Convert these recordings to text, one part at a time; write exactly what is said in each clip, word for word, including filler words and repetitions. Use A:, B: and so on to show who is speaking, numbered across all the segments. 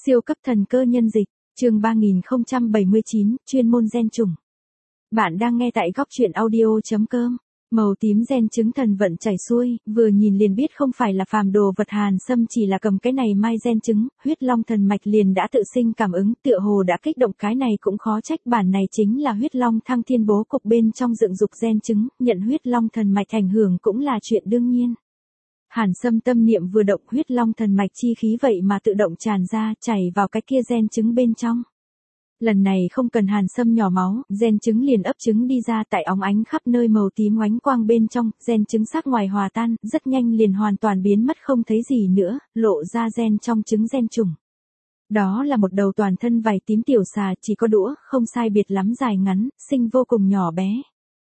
A: Siêu cấp thần cơ nhân dịch, chương ba nghìn không trăm bảy mươi chín, chuyên môn gen trùng. Bạn đang nghe tại góc truyện audio chấm com. Màu tím gen trứng thần vận chảy xuôi, vừa nhìn liền biết không phải là phàm đồ vật. Hàn Sâm chỉ là cầm cái này mai gen trứng, huyết long thần mạch liền đã tự sinh cảm ứng, tựa hồ đã kích động. Cái này cũng khó trách, bản này chính là huyết long thăng thiên bố cục bên trong dựng dục gen trứng, nhận huyết long thần mạch ảnh hưởng cũng là chuyện đương nhiên. Hàn Sâm tâm niệm vừa động, huyết long thần mạch chi khí vậy mà tự động tràn ra, chảy vào cái kia gen trứng bên trong. Lần này không cần Hàn Sâm nhỏ máu, gen trứng liền ấp trứng đi ra, tại óng ánh khắp nơi màu tím oánh quang bên trong, gen trứng sắc ngoài hòa tan, rất nhanh liền hoàn toàn biến mất không thấy gì nữa, lộ ra gen trong trứng gen trùng. Đó là một đầu toàn thân vảy tím tiểu xà, chỉ có đũa, không sai biệt lắm dài ngắn, sinh vô cùng nhỏ bé.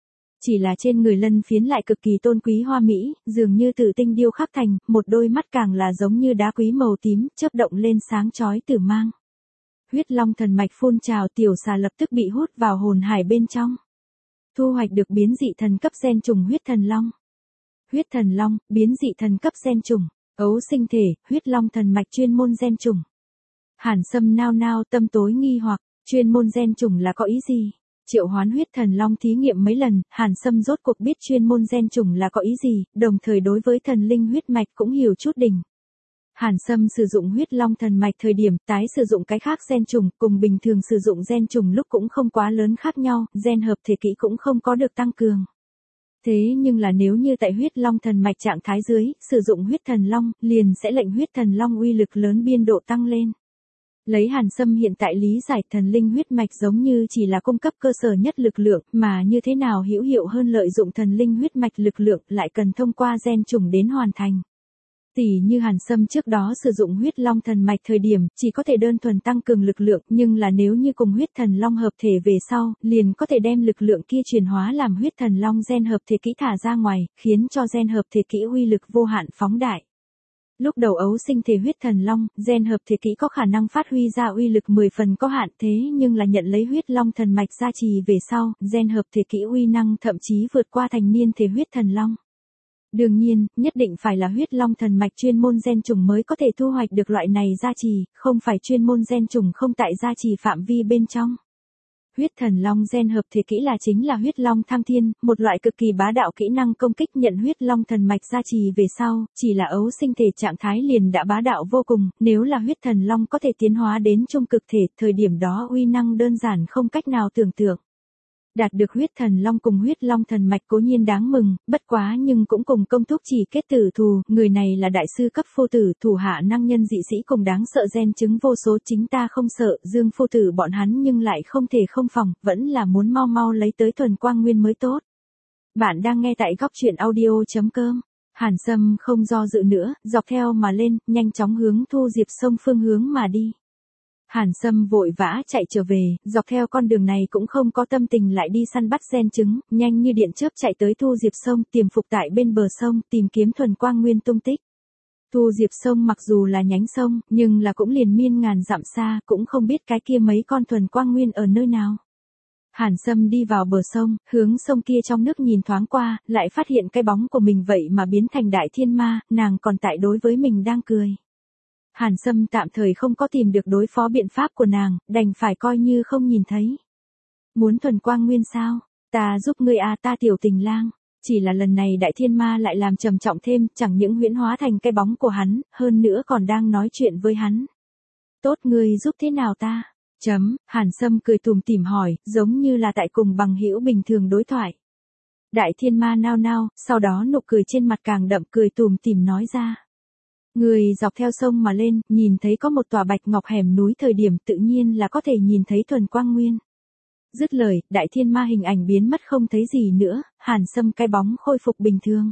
A: Chỉ là trên người lân phiến lại cực kỳ tôn quý hoa mỹ, dường như tử tinh điêu khắc thành, một đôi mắt càng là giống như đá quý màu tím, chớp động lên sáng chói tử mang. Huyết long thần mạch phun trào, tiểu xà lập tức bị hút vào hồn hải bên trong. Thu hoạch được biến dị thần cấp gen trùng huyết thần long. Huyết thần long, biến dị thần cấp gen trùng, ấu sinh thể, huyết long thần mạch chuyên môn gen trùng. Hàn Sâm nao nao tâm tối nghi hoặc, chuyên môn gen trùng là có ý gì? Triệu hoán huyết thần long thí nghiệm mấy lần, Hàn Sâm rốt cuộc biết chuyên môn gen trùng là có ý gì, đồng thời đối với thần linh huyết mạch cũng hiểu chút đỉnh. Hàn Sâm sử dụng huyết long thần mạch thời điểm tái sử dụng cái khác gen trùng, cùng bình thường sử dụng gen trùng lúc cũng không quá lớn khác nhau, gen hợp thể kỹ cũng không có được tăng cường. Thế nhưng là nếu như tại huyết long thần mạch trạng thái dưới, sử dụng huyết thần long, liền sẽ lệnh huyết thần long uy lực lớn biên độ tăng lên. Lấy Hàn Sâm hiện tại lý giải, thần linh huyết mạch giống như chỉ là cung cấp cơ sở nhất lực lượng, mà như thế nào hữu hiệu hơn lợi dụng thần linh huyết mạch lực lượng lại cần thông qua gen trùng đến hoàn thành. Tỷ như Hàn Sâm trước đó sử dụng huyết long thần mạch thời điểm, chỉ có thể đơn thuần tăng cường lực lượng, nhưng là nếu như cùng huyết thần long hợp thể về sau, liền có thể đem lực lượng kia chuyển hóa làm huyết thần long gen hợp thể kỹ thả ra ngoài, khiến cho gen hợp thể kỹ uy lực vô hạn phóng đại. Lúc đầu ấu sinh thể huyết thần long, gen hợp thể kỹ có khả năng phát huy ra uy lực mười phần có hạn, thế nhưng là nhận lấy huyết long thần mạch gia trì về sau, gen hợp thể kỹ uy năng thậm chí vượt qua thành niên thể huyết thần long. Đương nhiên, nhất định phải là huyết long thần mạch chuyên môn gen trùng mới có thể thu hoạch được loại này gia trì, không phải chuyên môn gen trùng không tại gia trì phạm vi bên trong. Huyết thần long gen hợp thể kỹ là chính là huyết long thăng thiên, một loại cực kỳ bá đạo kỹ năng công kích, nhận huyết long thần mạch gia trì về sau, chỉ là ấu sinh thể trạng thái liền đã bá đạo vô cùng, nếu là huyết thần long có thể tiến hóa đến trung cực thể, thời điểm đó uy năng đơn giản không cách nào tưởng tượng. Đạt được huyết thần long cùng huyết long thần mạch cố nhiên đáng mừng, bất quá nhưng cũng cùng công thúc chỉ kết tử thù, người này là đại sư cấp phu tử, thủ hạ năng nhân dị sĩ cùng đáng sợ gen chứng vô số, chính ta không sợ, Dương phu tử bọn hắn nhưng lại không thể không phòng, vẫn là muốn mau mau lấy tới thuần quang nguyên mới tốt. Bạn đang nghe tại góc truyện audio chấm com. Hàn Sâm không do dự nữa, dọc theo mà lên, nhanh chóng hướng Thu Diệp Sông phương hướng mà đi. Hàn Sâm vội vã chạy trở về, dọc theo con đường này cũng không có tâm tình lại đi săn bắt gen trứng, nhanh như điện chớp chạy tới Thu Diệp Sông, tiềm phục tại bên bờ sông, tìm kiếm thuần quang nguyên tung tích. Thu Diệp Sông mặc dù là nhánh sông, nhưng là cũng liền miên ngàn dặm xa, cũng không biết cái kia mấy con thuần quang nguyên ở nơi nào. Hàn Sâm đi vào bờ sông, hướng sông kia trong nước nhìn thoáng qua, lại phát hiện cái bóng của mình vậy mà biến thành đại thiên ma, nàng còn tại đối với mình đang cười. Hàn Sâm tạm thời không có tìm được đối phó biện pháp của nàng, đành phải coi như không nhìn thấy. Muốn thuần quang nguyên sao? Ta giúp ngươi à, ta tiểu tình lang. Chỉ là lần này đại thiên ma lại làm trầm trọng thêm, chẳng những huyễn hóa thành cái bóng của hắn, hơn nữa còn đang nói chuyện với hắn. Tốt, ngươi giúp thế nào ta? Chấm, Hàn Sâm cười tủm tỉm hỏi, giống như là tại cùng bằng hữu bình thường đối thoại. Đại thiên ma nao nao, sau đó nụ cười trên mặt càng đậm, cười tủm tỉm nói ra. Người dọc theo sông mà lên, nhìn thấy có một tòa bạch ngọc hẻm núi, thời điểm tự nhiên là có thể nhìn thấy thuần quang nguyên. Dứt lời, đại thiên ma hình ảnh biến mất không thấy gì nữa, Hàn Sâm cái bóng khôi phục bình thường.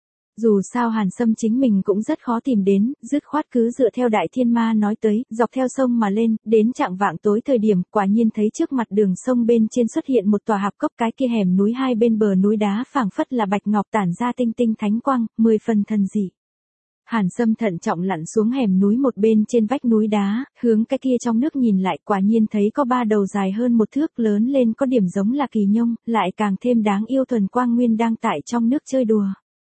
A: Dù sao Hàn Sâm chính mình cũng rất khó tìm đến, dứt khoát cứ dựa theo đại thiên ma nói tới, dọc theo sông mà lên, đến chạng vạng tối thời điểm, quả nhiên thấy trước mặt đường sông bên trên xuất hiện một tòa hạp cốc, cái kia hẻm núi hai bên bờ núi đá phảng phất là bạch ngọc tản ra tinh tinh thánh quang, mười phần thần dị. Hàn Sâm thận trọng lặn xuống hẻm núi một bên trên vách núi đá, hướng cái kia trong nước nhìn lại, quả nhiên thấy có ba đầu dài hơn một thước, lớn lên có điểm giống là kỳ nhông, lại càng thêm đáng yêu thuần quang nguyên đang tại trong nước chơi đùa.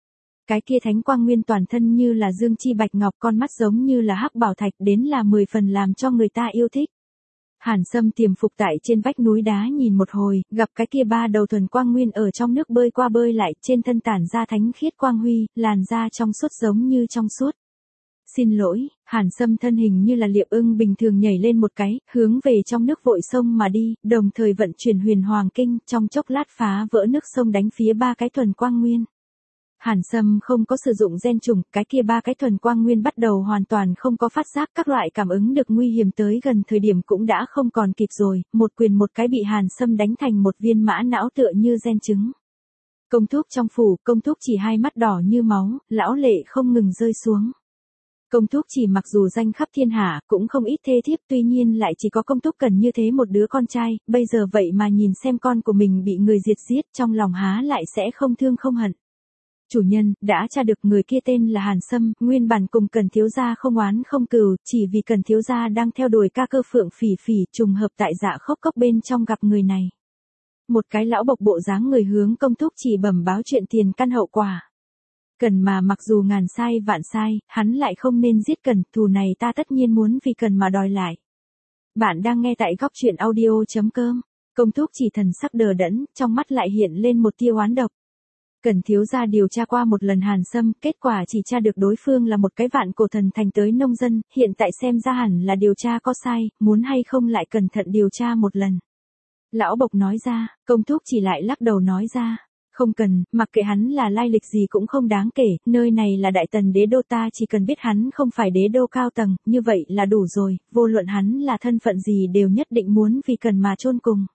A: Cái kia thánh quang nguyên toàn thân như là dương chi bạch ngọc, con mắt giống như là hắc bảo thạch, đến là mười phần làm cho người ta yêu thích. Hàn Sâm tiềm phục tại trên vách núi đá nhìn một hồi, gặp cái kia ba đầu thuần quang nguyên ở trong nước bơi qua bơi lại, trên thân tản ra thánh khiết quang huy, làn da trong suốt giống như trong suốt. Xin lỗi, Hàn Sâm thân hình như là liệp ưng bình thường nhảy lên một cái, hướng về trong nước vội sông mà đi, đồng thời vận chuyển huyền hoàng kinh, trong chốc lát phá vỡ nước sông đánh phía ba cái thuần quang nguyên. Hàn Sâm không có sử dụng gen trùng, cái kia ba cái thuần quang nguyên bắt đầu hoàn toàn không có phát giác, các loại cảm ứng được nguy hiểm tới gần thời điểm cũng đã không còn kịp rồi, một quyền một cái bị Hàn Sâm đánh thành một viên mã não tựa như gen trứng. Công thúc trong phủ, công thúc chỉ hai mắt đỏ như máu, lão lệ không ngừng rơi xuống. Công thúc chỉ mặc dù danh khắp thiên hạ, cũng không ít thê thiếp, tuy nhiên lại chỉ có công thúc cần như thế một đứa con trai, bây giờ vậy mà nhìn xem con của mình bị người diệt giết, trong lòng há lại sẽ không thương không hận. Chủ nhân, đã tra được người kia tên là Hàn Sâm, nguyên bản cùng Cần thiếu gia không oán không cừu, chỉ vì Cần thiếu gia đang theo đuổi ca cơ Phượng Phỉ Phỉ, trùng hợp tại Dạ Khốc Cốc bên trong gặp người này. Một cái lão bộc bộ dáng người hướng công thúc chỉ bẩm báo chuyện tiền căn hậu quả. Cần mà mặc dù ngàn sai vạn sai, hắn lại không nên giết Cần, thù này ta tất nhiên muốn vì Cần mà đòi lại. Bạn đang nghe tại góc truyện audio chấm com. Công thúc chỉ thần sắc đờ đẫn, trong mắt lại hiện lên một tia oán độc. Cần thiếu gia điều tra qua một lần Hàn Sâm, kết quả chỉ tra được đối phương là một cái vạn cổ thần thành tới nông dân, hiện tại xem ra hẳn là điều tra có sai, muốn hay không lại cẩn thận điều tra một lần. Lão bộc nói ra, công thúc chỉ lại lắc đầu nói ra, không cần, mặc kệ hắn là lai lịch gì cũng không đáng kể, nơi này là đại tần đế đô, ta chỉ cần biết hắn không phải đế đô cao tầng, như vậy là đủ rồi, vô luận hắn là thân phận gì đều nhất định muốn vì Cần mà chôn cùng.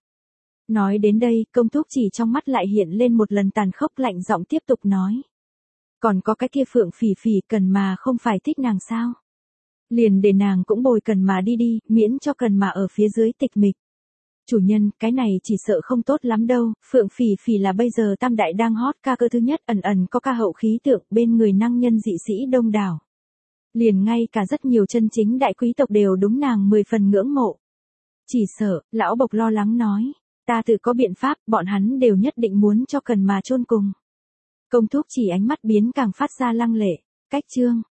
A: Nói đến đây, công thúc chỉ trong mắt lại hiện lên một lần tàn khốc, lạnh giọng tiếp tục nói. Còn có cái kia Phượng Phỉ Phỉ, Cần mà không phải thích nàng sao? Liền để nàng cũng bồi Cần mà đi đi, miễn cho Cần mà ở phía dưới tịch mịch. Chủ nhân, cái này chỉ sợ không tốt lắm đâu, Phượng Phỉ Phỉ là bây giờ tam đại đang hot ca cơ thứ nhất, ẩn ẩn có ca hậu khí tượng, bên người năng nhân dị sĩ đông đảo. Liền ngay cả rất nhiều chân chính đại quý tộc đều đúng nàng mười phần ngưỡng mộ. Chỉ sợ, lão bộc lo lắng nói. Ta tự có biện pháp, bọn hắn đều nhất định muốn cho Cần mà chôn cùng. Công thúc chỉ ánh mắt biến càng phát ra lăng lệ. Cách chương.